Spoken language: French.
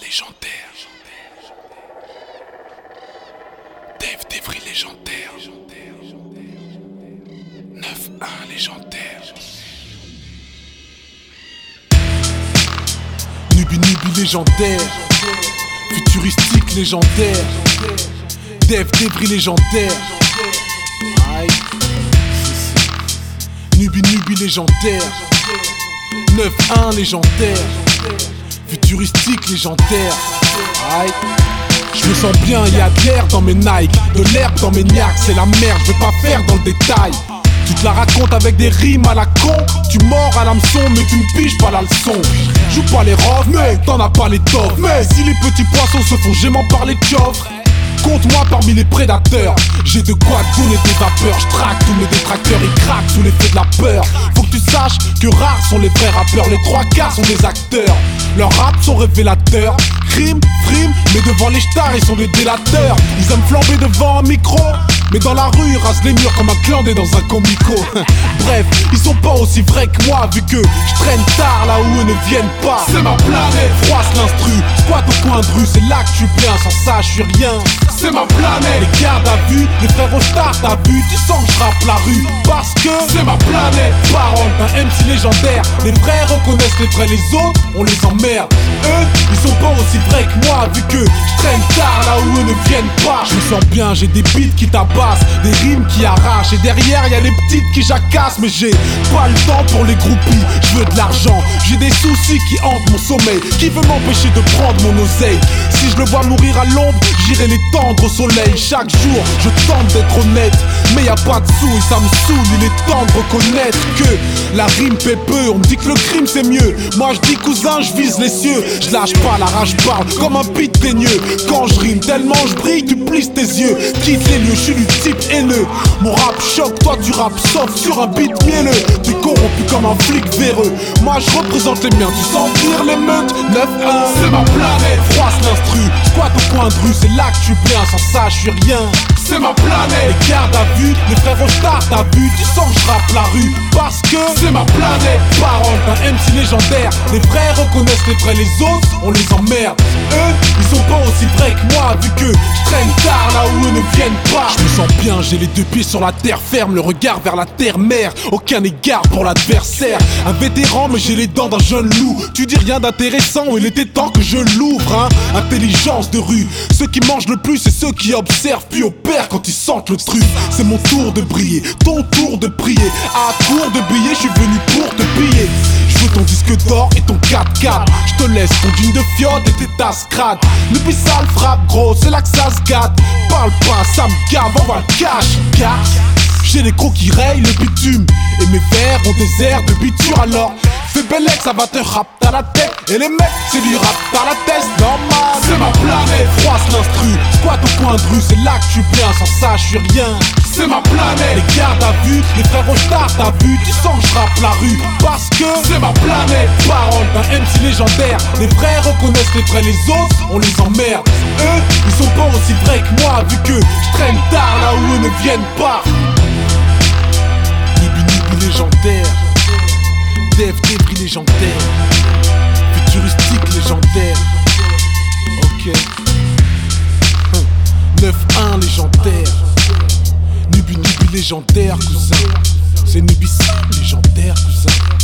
légendaire. Dave Devry légendaire. 9-1 légendaire. Nubi légendaire. Futuristique légendaire. Dave Devry légendaire. Nubi légendaire. 9-1 légendaire. Futuristique légendaire. Je me sens bien, y'a de l'air dans mes Nike, de l'herbe dans mes niaques, c'est la merde, je vais pas faire dans le détail. Tu te la racontes avec des rimes à la con, tu mords à l'hameçon mais tu me piges pas la leçon. Joue pas les rofs, mais t'en as pas les toffes. Mais si les petits poissons se font gément par les coffres, compte-moi parmi les prédateurs. J'ai de quoi donner des vapeurs. Je traque tous mes détracteurs, ils craquent sous l'effet de la peur. Faut que tu saches que rares sont les vrais rappeurs. Les trois quarts sont des acteurs. Leurs raps sont révélateurs. Crime, frime, mais devant les stars ils sont des délateurs. Ils aiment flamber devant un micro, mais dans la rue ils rasent les murs comme un clandé dans un comico. Bref, ils sont pas aussi vrais que moi, vu que je traîne tard là où eux ne viennent pas. C'est ma planète, froisse l'instru, squat au coin de rue, c'est là que je suis bien, sans ça je suis rien. C'est ma planète, les gardes à vue, les frères au stars t'as vu, tu sens que je rappe la rue, parce que c'est ma planète. Parole d'un MC légendaire, les vrais reconnaissent les vrais, les autres on les emmerde. Eux, ils sont pas aussi vrais que moi, vu que je traîne tard là où eux ne viennent pas. Je me sens bien, j'ai des beats qui tabassent, des rimes qui arrachent, et derrière y'a les petites qui jacassent. Mais j'ai pas le temps pour les groupies, je veux de l'argent, j'ai des soucis qui hantent mon sommeil. Qui veut m'empêcher de prendre mon oseille? Si je le vois mourir à l'ombre, j'irai l'étendre au soleil. Chaque jour, je tente d'être honnête, mais y'a pas de sous et ça me saoule. Il est temps de reconnaître que la rime fait peu. On me dit que le crime c'est mieux, moi je dis cousin, je vise les cieux. Je lâche pas, la rage parle comme un beat teigneux. Quand je rime tellement je brille, tu plisses tes yeux. Quitte les lieux, je suis du type haineux. Mon rap choque, toi tu rappes sauf sur un beat mielleux. T'es corrompu comme un flic véreux. Moi je représente les miens, tu sens venir les meutes. 9-1, c'est ma planète, froisse l'instru, squat au coin de rue, c'est là que je suis bien, sans ça je suis rien. C'est ma planète, les gardes à vue, les frères au stars t'as vu, tu sens que je rappe la rue, parce que c'est ma planète. Parole d'un MC légendaire, les vrais reconnaissent les vrais, les autres on les emmerde. Eux, ils sont pas aussi vrais que moi, vu que je traîne tard là où eux ne viennent pas. Je me sens bien, j'ai les deux pieds sur la terre ferme, le regard vers la terre-mère, aucun égard pour l'adversaire. Un vétéran mais j'ai les dents d'un jeune loup. Tu dis rien d'intéressant, il était temps que je l'ouvre, hein. Intelligence de rue, ceux qui mangent le plus c'est ceux qui observent puis opèrent quand ils sentent le truc. C'est mon tour de briller, ton tour de prier. À court de billets, je suis venu pour te piller. Je veux ton disque d'or et ton 4x4. Je te laisse ton jean de fiotte et tes tasses crades. Depuis ça le frappe gros, c'est là que ça se gâte. Parle pas, ça me gave, on va le cash. J'ai les crocs qui rayent le bitume, et mes vers ont des airs de biture. Alors fais bellec, ça va te rap à la tête. Et les mecs, c'est du rap par la tête, normal. C'est ma planète, froisse l'instru, squat au coin de rue, c'est là que je suis bien, sans ça je suis rien. C'est ma planète, les gardes à vue, les frères au stars t'as vu, tu sens que je rappe la rue, parce que c'est ma planète. Parole d'un MC légendaire, les vrais reconnaissent les vrais, les autres on les emmerde. Eux, ils sont pas aussi vrais que moi, vu que je traîne tard là où eux ne viennent pas. Nubi légendaire, Dave Devry légendaire, futuristique légendaire. Ok. 9-1 légendaire, Nubi légendaire cousin. C'est Nubi légendaire cousin.